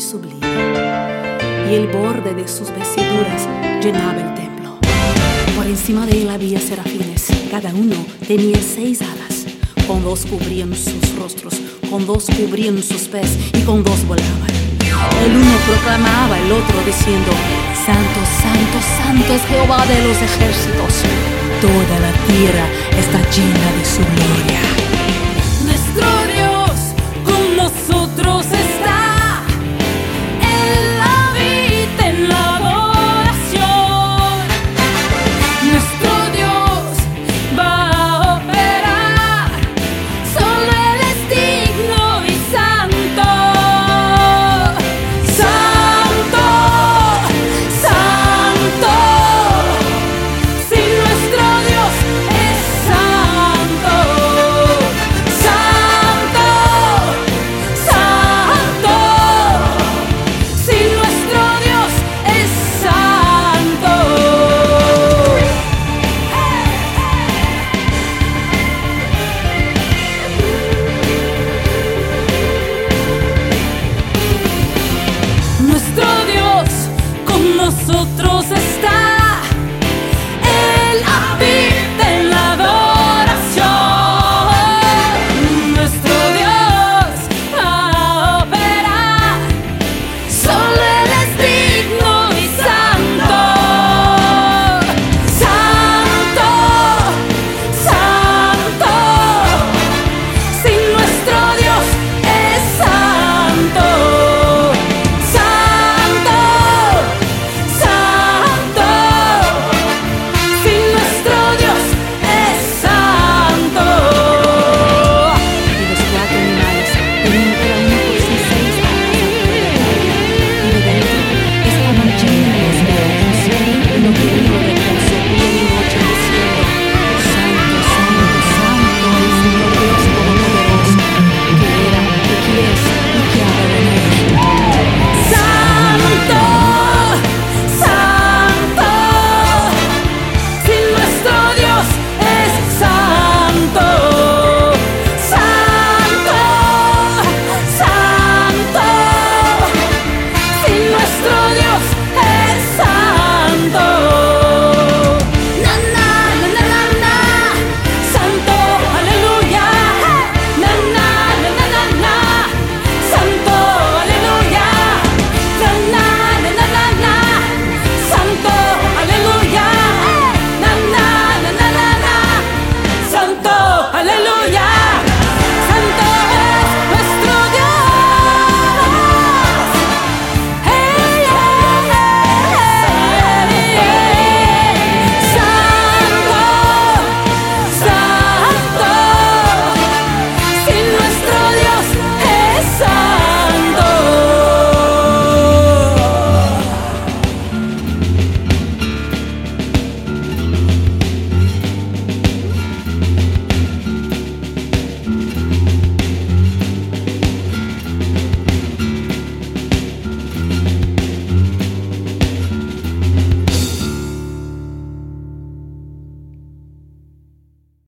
sublime, y el borde de sus vestiduras llenaba el templo. Por encima de él había serafines, cada uno tenía 6 alas, con 2 cubrían sus rostros, con 2 cubrían sus pies y con 2 volaban. El uno proclamaba al otro diciendo: Santo, santo, santo es Jehová de los ejércitos, toda la tierra está llena de su gloria.